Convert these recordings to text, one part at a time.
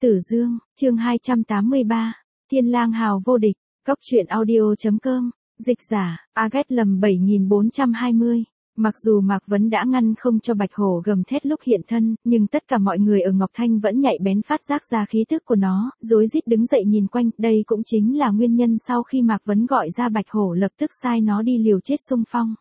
Tử Dương, chương 283, Thiên Lang hào vô địch, Cốc truyện audio.com, dịch giả, Aget lầm 7420. Mặc dù Mạc Vấn đã ngăn không cho Bạch Hổ gầm thét lúc hiện thân, nhưng tất cả mọi người ở Ngọc Thanh vẫn nhạy bén phát giác ra khí tức của nó, rối rít đứng dậy nhìn quanh, đây cũng chính là nguyên nhân sau khi Mạc Vấn gọi ra Bạch Hổ lập tức sai nó đi liều chết xung phong.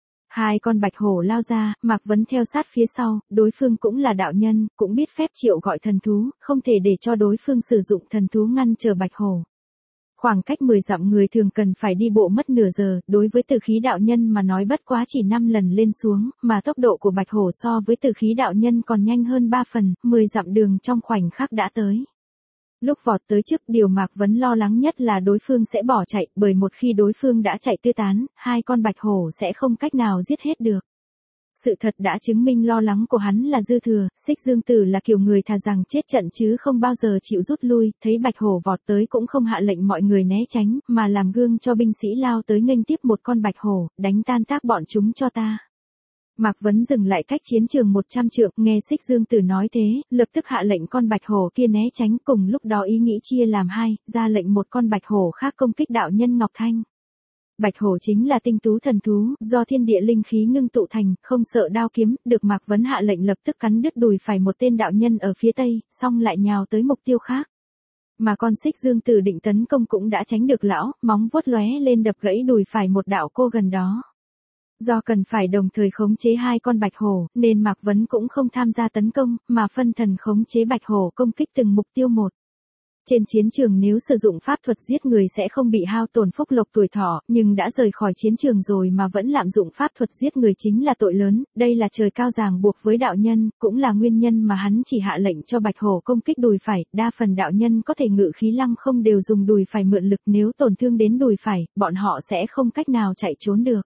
Hai con bạch hổ lao ra, Mạc Vấn theo sát phía sau, đối phương cũng là đạo nhân, cũng biết phép triệu gọi thần thú, không thể để cho đối phương sử dụng thần thú ngăn trở bạch hổ. Khoảng cách 10 dặm người thường cần phải đi bộ mất nửa giờ, đối với tử khí đạo nhân mà nói bất quá chỉ 5 lần lên xuống, mà tốc độ của bạch hổ so với tử khí đạo nhân còn nhanh hơn 3 phần, 10 dặm đường trong khoảnh khắc đã tới. Lúc vọt tới trước, điều Mạc Vấn lo lắng nhất là đối phương sẽ bỏ chạy, bởi một khi đối phương đã chạy tứ tán, hai con bạch hổ sẽ không cách nào giết hết được. Sự thật đã chứng minh lo lắng của hắn là dư thừa, Xích Dương Tử là kiểu người thà rằng chết trận chứ không bao giờ chịu rút lui, thấy bạch hổ vọt tới cũng không hạ lệnh mọi người né tránh, mà làm gương cho binh sĩ lao tới nghênh tiếp một con bạch hổ, đánh tan tác bọn chúng cho ta. Mạc Vấn dừng lại cách chiến trường 100 trượng, nghe Xích Dương Tử nói thế, lập tức hạ lệnh con bạch hổ kia né tránh, cùng lúc đó ý nghĩ chia làm hai, ra lệnh một con bạch hổ khác công kích đạo nhân Ngọc Thanh. Bạch hổ chính là tinh tú thần thú, do thiên địa linh khí ngưng tụ thành, không sợ đao kiếm, được Mạc Vấn hạ lệnh lập tức cắn đứt đùi phải một tên đạo nhân ở phía tây, xong lại nhào tới mục tiêu khác. Mà con Xích Dương Tử định tấn công cũng đã tránh được lão, móng vuốt lóe lên đập gãy đùi phải một đạo cô gần đó. Do cần phải đồng thời khống chế hai con bạch hổ, nên Mạc Vấn cũng không tham gia tấn công, mà phân thần khống chế bạch hổ công kích từng mục tiêu một. Trên chiến trường nếu sử dụng pháp thuật giết người sẽ không bị hao tổn phúc lộc tuổi thọ, nhưng đã rời khỏi chiến trường rồi mà vẫn lạm dụng pháp thuật giết người chính là tội lớn, đây là trời cao ràng buộc với đạo nhân, cũng là nguyên nhân mà hắn chỉ hạ lệnh cho bạch hổ công kích đùi phải, đa phần đạo nhân có thể ngự khí lăng không đều dùng đùi phải mượn lực, nếu tổn thương đến đùi phải, bọn họ sẽ không cách nào chạy trốn được.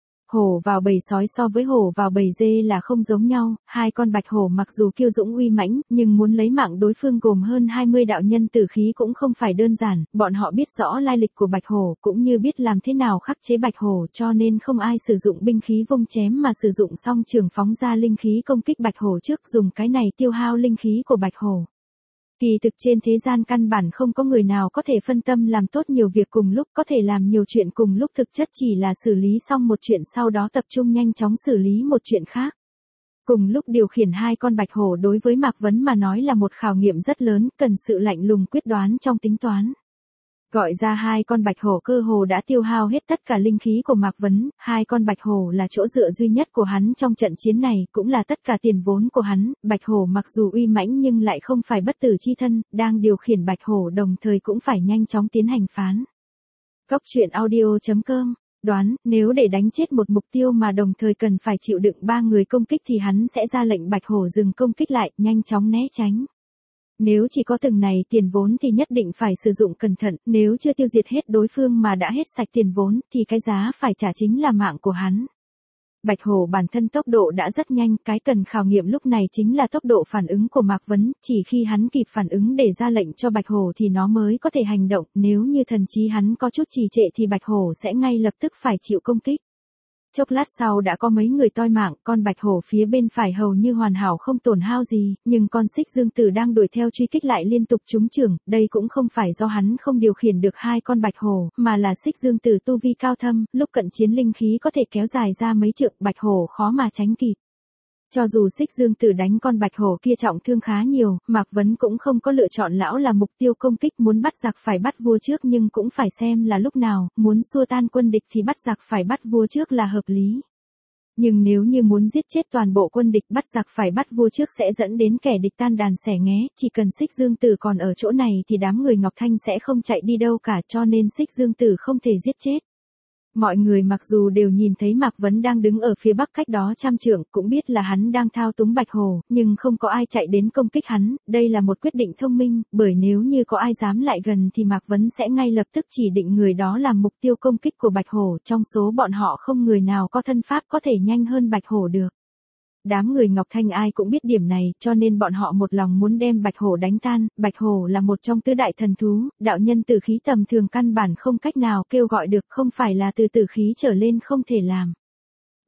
Hổ vào bầy sói so với hổ vào bầy dê là không giống nhau, hai con bạch hổ mặc dù kiêu dũng uy mãnh, nhưng muốn lấy mạng đối phương gồm hơn 20 đạo nhân tử khí cũng không phải đơn giản, bọn họ biết rõ lai lịch của bạch hổ, cũng như biết làm thế nào khắc chế bạch hổ, cho nên không ai sử dụng binh khí vung chém mà sử dụng song trường phóng ra linh khí công kích bạch hổ trước, dùng cái này tiêu hao linh khí của bạch hổ. Kỳ thực trên thế gian căn bản không có người nào có thể phân tâm làm tốt nhiều việc cùng lúc, có thể làm nhiều chuyện cùng lúc, thực chất chỉ là xử lý xong một chuyện sau đó tập trung nhanh chóng xử lý một chuyện khác. Cùng lúc điều khiển hai con bạch hổ đối với Mạc Vấn mà nói là một khảo nghiệm rất lớn, cần sự lạnh lùng quyết đoán trong tính toán. Gọi ra hai con bạch hổ cơ hồ đã tiêu hao hết tất cả linh khí của Mạc Vấn, hai con bạch hổ là chỗ dựa duy nhất của hắn trong trận chiến này, cũng là tất cả tiền vốn của hắn, bạch hổ mặc dù uy mãnh nhưng lại không phải bất tử chi thân, đang điều khiển bạch hổ đồng thời cũng phải nhanh chóng tiến hành phán. Cốc truyện audio.com, đoán, nếu để đánh chết một mục tiêu mà đồng thời cần phải chịu đựng 3 người công kích thì hắn sẽ ra lệnh bạch hổ dừng công kích lại, nhanh chóng né tránh. Nếu chỉ có từng này tiền vốn thì nhất định phải sử dụng cẩn thận, nếu chưa tiêu diệt hết đối phương mà đã hết sạch tiền vốn thì cái giá phải trả chính là mạng của hắn. Bạch hổ bản thân tốc độ đã rất nhanh, cái cần khảo nghiệm lúc này chính là tốc độ phản ứng của Mạc Vấn, chỉ khi hắn kịp phản ứng để ra lệnh cho bạch hổ thì nó mới có thể hành động, nếu như thần trí hắn có chút trì trệ thì bạch hổ sẽ ngay lập tức phải chịu công kích. Chốc lát sau đã có mấy người toi mạng, con bạch hổ phía bên phải hầu như hoàn hảo không tổn hao gì, nhưng con Xích Dương Tử đang đuổi theo truy kích lại liên tục trúng chưởng, đây cũng không phải do hắn không điều khiển được hai con bạch hổ, mà là Xích Dương Tử tu vi cao thâm, lúc cận chiến linh khí có thể kéo dài ra mấy trượng, bạch hổ khó mà tránh kịp. Cho dù Xích Dương Tử đánh con bạch hổ kia trọng thương khá nhiều, Mạc Vấn cũng không có lựa chọn lão là mục tiêu công kích, muốn bắt giặc phải bắt vua trước nhưng cũng phải xem là lúc nào, muốn xua tan quân địch thì bắt giặc phải bắt vua trước là hợp lý. Nhưng nếu như muốn giết chết toàn bộ quân địch bắt giặc phải bắt vua trước sẽ dẫn đến kẻ địch tan đàn xẻ nghé, chỉ cần Xích Dương Tử còn ở chỗ này thì đám người Ngọc Thanh sẽ không chạy đi đâu cả, cho nên Xích Dương Tử không thể giết chết. Mọi người mặc dù đều nhìn thấy Mạc Vấn đang đứng ở phía bắc cách đó trăm trượng, cũng biết là hắn đang thao túng bạch hổ, nhưng không có ai chạy đến công kích hắn, đây là một quyết định thông minh, bởi nếu như có ai dám lại gần thì Mạc Vấn sẽ ngay lập tức chỉ định người đó làm mục tiêu công kích của bạch hổ, trong số bọn họ không người nào có thân pháp có thể nhanh hơn bạch hổ được. Đám người Ngọc Thanh ai cũng biết điểm này, cho nên bọn họ một lòng muốn đem bạch hổ đánh tan, bạch hổ là một trong tứ đại thần thú, đạo nhân tử khí tầm thường căn bản không cách nào kêu gọi được, không phải là từ tử khí trở lên không thể làm.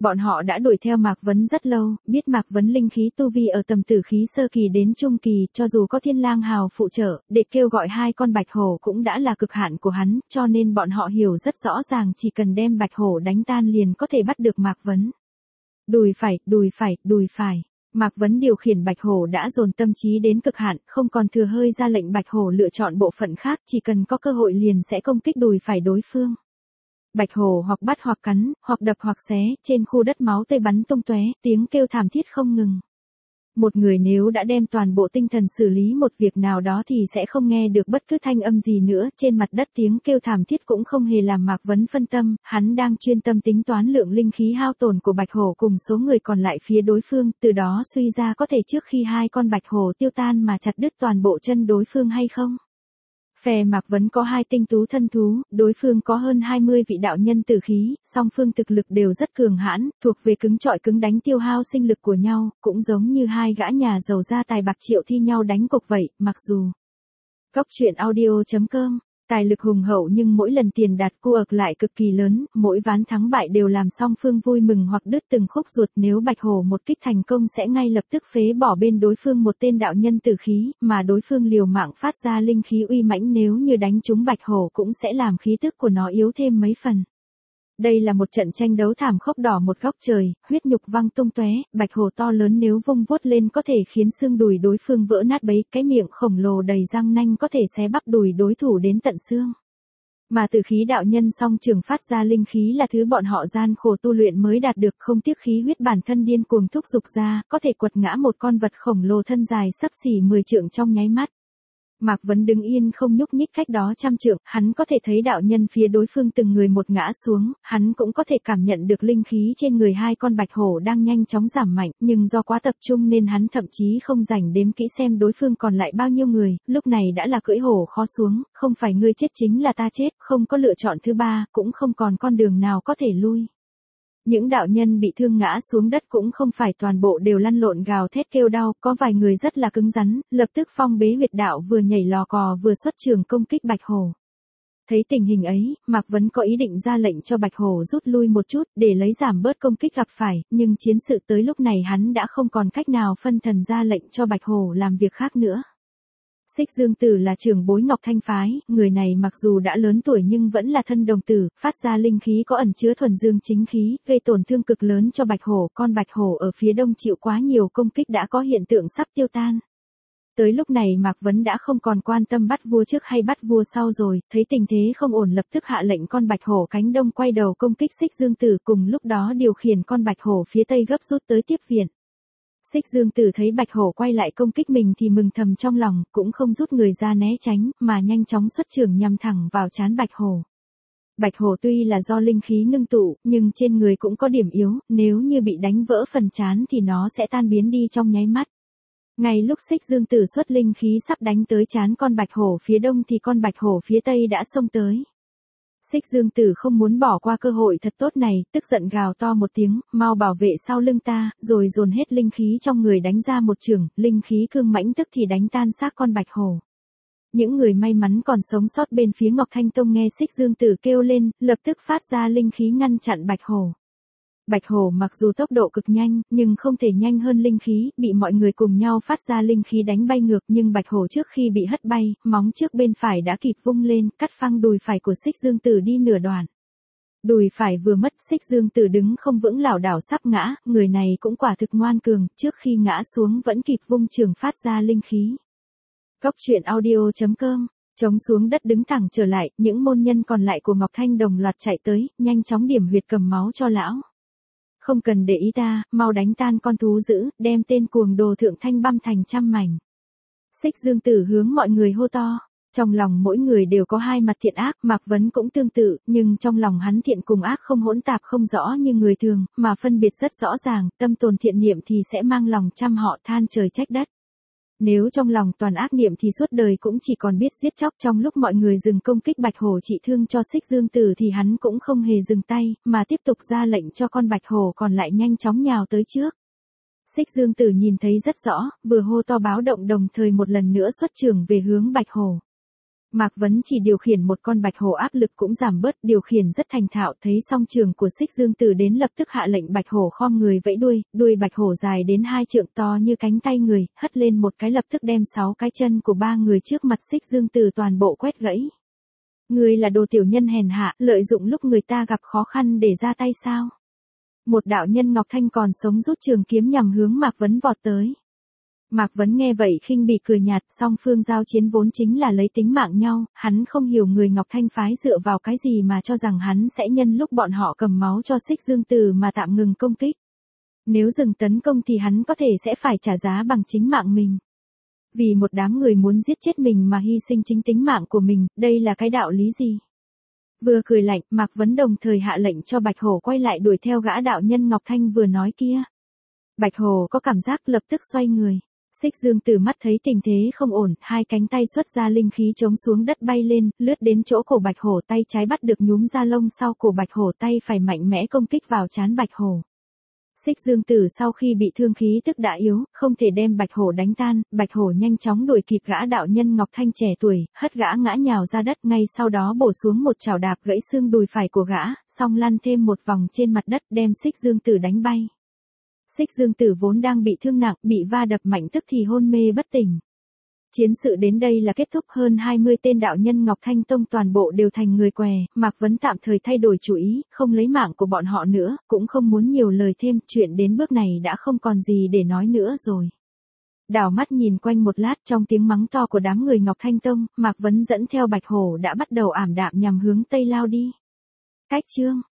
Bọn họ đã đuổi theo Mạc Vấn rất lâu, biết Mạc Vấn linh khí tu vi ở tầm tử khí sơ kỳ đến trung kỳ, cho dù có Thiên Lang Hào phụ trợ, để kêu gọi hai con bạch hổ cũng đã là cực hạn của hắn, cho nên bọn họ hiểu rất rõ ràng chỉ cần đem bạch hổ đánh tan liền có thể bắt được Mạc Vấn. Đùi phải, đùi phải, đùi phải. Mạc Vấn điều khiển bạch hổ đã dồn tâm trí đến cực hạn, không còn thừa hơi ra lệnh bạch hổ lựa chọn bộ phận khác, chỉ cần có cơ hội liền sẽ công kích đùi phải đối phương. Bạch hổ hoặc bắt hoặc cắn, hoặc đập hoặc xé, trên khu đất máu tươi bắn tung tóe, tiếng kêu thảm thiết không ngừng. Một người nếu đã đem toàn bộ tinh thần xử lý một việc nào đó thì sẽ không nghe được bất cứ thanh âm gì nữa, trên mặt đất tiếng kêu thảm thiết cũng không hề làm Mạc Vấn phân tâm, hắn đang chuyên tâm tính toán lượng linh khí hao tổn của bạch hổ cùng số người còn lại phía đối phương, từ đó suy ra có thể trước khi hai con bạch hổ tiêu tan mà chặt đứt toàn bộ chân đối phương hay không. Phe Mạc Vấn có 2 tinh tú thân thú, đối phương có hơn 20 vị đạo nhân tử khí, song phương thực lực đều rất cường hãn, thuộc về cứng trọi cứng đánh tiêu hao sinh lực của nhau, cũng giống như hai gã nhà giàu gia tài bạc triệu thi nhau đánh cục vậy, mặc dù. Góc truyện audio.com, tài lực hùng hậu nhưng mỗi lần tiền đạt cu ực lại cực kỳ lớn, mỗi ván thắng bại đều làm song phương vui mừng hoặc đứt từng khúc ruột, nếu bạch hổ một kích thành công sẽ ngay lập tức phế bỏ bên đối phương một tên đạo nhân tử khí, mà đối phương liều mạng phát ra linh khí uy mãnh, nếu như đánh trúng bạch hổ cũng sẽ làm khí tức của nó yếu thêm mấy phần. Đây là một trận tranh đấu thảm khốc đỏ một góc trời, huyết nhục văng tung tóe, bạch hổ to lớn nếu vung vuốt lên có thể khiến xương đùi đối phương vỡ nát bấy, cái miệng khổng lồ đầy răng nanh có thể xé bắp đùi đối thủ đến tận xương. Mà tử khí đạo nhân song trường phát ra linh khí là thứ bọn họ gian khổ tu luyện mới đạt được, không tiếc khí huyết bản thân điên cuồng thúc dục ra, có thể quật ngã một con vật khổng lồ thân dài xấp xỉ 10 trượng trong nháy mắt. Mạc Vấn đứng yên không nhúc nhích cách đó trăm trượng, hắn có thể thấy đạo nhân phía đối phương từng người một ngã xuống, hắn cũng có thể cảm nhận được linh khí trên người hai con bạch hổ đang nhanh chóng giảm mạnh, nhưng do quá tập trung nên hắn thậm chí không rảnh đếm kỹ xem đối phương còn lại bao nhiêu người, lúc này đã là cưỡi hổ khó xuống, không phải ngươi chết chính là ta chết, không có lựa chọn thứ ba, cũng không còn con đường nào có thể lui. Những đạo nhân bị thương ngã xuống đất cũng không phải toàn bộ đều lăn lộn gào thét kêu đau, có vài người rất là cứng rắn, lập tức phong bế huyệt đạo vừa nhảy lò cò vừa xuất trường công kích bạch hổ. Thấy tình hình ấy, Mạc Vấn có ý định ra lệnh cho bạch hổ rút lui một chút để lấy giảm bớt công kích gặp phải, nhưng chiến sự tới lúc này hắn đã không còn cách nào phân thần ra lệnh cho bạch hổ làm việc khác nữa. Xích Dương Tử là trưởng bối Ngọc Thanh phái, người này mặc dù đã lớn tuổi nhưng vẫn là thân đồng tử, phát ra linh khí có ẩn chứa thuần dương chính khí, gây tổn thương cực lớn cho bạch hổ, con bạch hổ ở phía đông chịu quá nhiều công kích đã có hiện tượng sắp tiêu tan. Tới lúc này Mạc Vấn đã không còn quan tâm bắt vua trước hay bắt vua sau rồi, thấy tình thế không ổn lập tức hạ lệnh con bạch hổ cánh đông quay đầu công kích Xích Dương Tử, cùng lúc đó điều khiển con bạch hổ phía tây gấp rút tới tiếp viện. Xích Dương Tử thấy bạch hổ quay lại công kích mình thì mừng thầm trong lòng, cũng không rút người ra né tránh, mà nhanh chóng xuất trường nhằm thẳng vào trán bạch hổ. Bạch hổ tuy là do linh khí ngưng tụ, nhưng trên người cũng có điểm yếu, nếu như bị đánh vỡ phần trán thì nó sẽ tan biến đi trong nháy mắt. Ngay lúc Xích Dương Tử xuất linh khí sắp đánh tới trán con bạch hổ phía đông thì con bạch hổ phía tây đã xông tới. Xích Dương Tử không muốn bỏ qua cơ hội thật tốt này, tức giận gào to một tiếng, mau bảo vệ sau lưng ta, rồi dồn hết linh khí trong người đánh ra một chưởng, linh khí cương mãnh tức thì đánh tan xác con bạch hổ. Những người may mắn còn sống sót bên phía Ngọc Thanh Tông nghe Xích Dương Tử kêu lên, lập tức phát ra linh khí ngăn chặn bạch hổ. Bạch hổ mặc dù tốc độ cực nhanh, nhưng không thể nhanh hơn linh khí, bị mọi người cùng nhau phát ra linh khí đánh bay ngược, nhưng bạch hổ trước khi bị hất bay, móng trước bên phải đã kịp vung lên, cắt phăng đùi phải của Xích Dương Tử đi nửa đoạn. Đùi phải vừa mất, Xích Dương Tử đứng không vững lảo đảo sắp ngã, người này cũng quả thực ngoan cường, trước khi ngã xuống vẫn kịp vung trường phát ra linh khí. Góc truyện audio.com, chống xuống đất đứng thẳng trở lại, những môn nhân còn lại của Ngọc Thanh đồng loạt chạy tới, nhanh chóng điểm huyệt cầm máu cho lão. Không cần để ý ta, mau đánh tan con thú dữ, đem tên cuồng đồ Thượng Thanh băm thành trăm mảnh. Xích Dương Tử hướng mọi người hô to. Trong lòng mỗi người đều có hai mặt thiện ác, Mạc Vấn cũng tương tự, nhưng trong lòng hắn thiện cùng ác không hỗn tạp không rõ như người thường, mà phân biệt rất rõ ràng, tâm tồn thiện niệm thì sẽ mang lòng trăm họ than trời trách đất. Nếu trong lòng toàn ác niệm thì suốt đời cũng chỉ còn biết giết chóc. Trong lúc mọi người dừng công kích bạch hổ trị thương cho Xích Dương Tử thì hắn cũng không hề dừng tay, mà tiếp tục ra lệnh cho con bạch hổ còn lại nhanh chóng nhào tới trước. Xích Dương Tử nhìn thấy rất rõ, vừa hô to báo động đồng thời một lần nữa xuất trường về hướng bạch hổ. Mạc Vấn chỉ điều khiển một con bạch hổ áp lực cũng giảm bớt, điều khiển rất thành thạo. Thấy song trường của Xích Dương Tử đến lập tức hạ lệnh bạch hổ khom người vẫy đuôi, đuôi bạch hổ dài đến 2 trượng to như cánh tay người, hất lên một cái lập tức đem 6 cái chân của 3 người trước mặt Xích Dương Tử toàn bộ quét gãy. Người là đồ tiểu nhân hèn hạ, lợi dụng lúc người ta gặp khó khăn để ra tay sao? Một đạo nhân Ngọc Thanh còn sống rút trường kiếm nhằm hướng Mạc Vấn vọt tới. Mạc Vấn nghe vậy khinh bỉ cười nhạt, song phương giao chiến vốn chính là lấy tính mạng nhau, hắn không hiểu người Ngọc Thanh phái dựa vào cái gì mà cho rằng hắn sẽ nhân lúc bọn họ cầm máu cho Xích Dương Tử mà tạm ngừng công kích. Nếu dừng tấn công thì hắn có thể sẽ phải trả giá bằng chính mạng mình. Vì một đám người muốn giết chết mình mà hy sinh chính tính mạng của mình, đây là cái đạo lý gì? Vừa cười lạnh, Mạc Vấn đồng thời hạ lệnh cho Bạch Hổ quay lại đuổi theo gã đạo nhân Ngọc Thanh vừa nói kia. Bạch Hổ có cảm giác lập tức xoay người. Xích Dương Tử mắt thấy tình thế không ổn, 2 cánh tay xuất ra linh khí chống xuống đất bay lên, lướt đến chỗ cổ Bạch Hổ, tay trái bắt được nhúm da lông sau cổ Bạch Hổ, tay phải mạnh mẽ công kích vào trán Bạch Hổ. Xích Dương Tử sau khi bị thương khí tức đã yếu, không thể đem Bạch Hổ đánh tan, Bạch Hổ nhanh chóng đuổi kịp gã đạo nhân Ngọc Thanh trẻ tuổi, hất gã ngã nhào ra đất, ngay sau đó bổ xuống một chảo đạp gãy xương đùi phải của gã, xong lăn thêm một vòng trên mặt đất đem Xích Dương Tử đánh bay. Xích Dương Tử vốn đang bị thương nặng, bị va đập mạnh tức thì hôn mê bất tỉnh. Chiến sự đến đây là kết thúc, hơn 20 tên đạo nhân Ngọc Thanh Tông toàn bộ đều thành người què, Mạc Vấn tạm thời thay đổi chủ ý, không lấy mạng của bọn họ nữa, cũng không muốn nhiều lời thêm, chuyện đến bước này đã không còn gì để nói nữa rồi. Đảo mắt nhìn quanh một lát, trong tiếng mắng to của đám người Ngọc Thanh Tông, Mạc Vấn dẫn theo Bạch Hổ đã bắt đầu ảm đạm nhằm hướng tây lao đi. Cách chương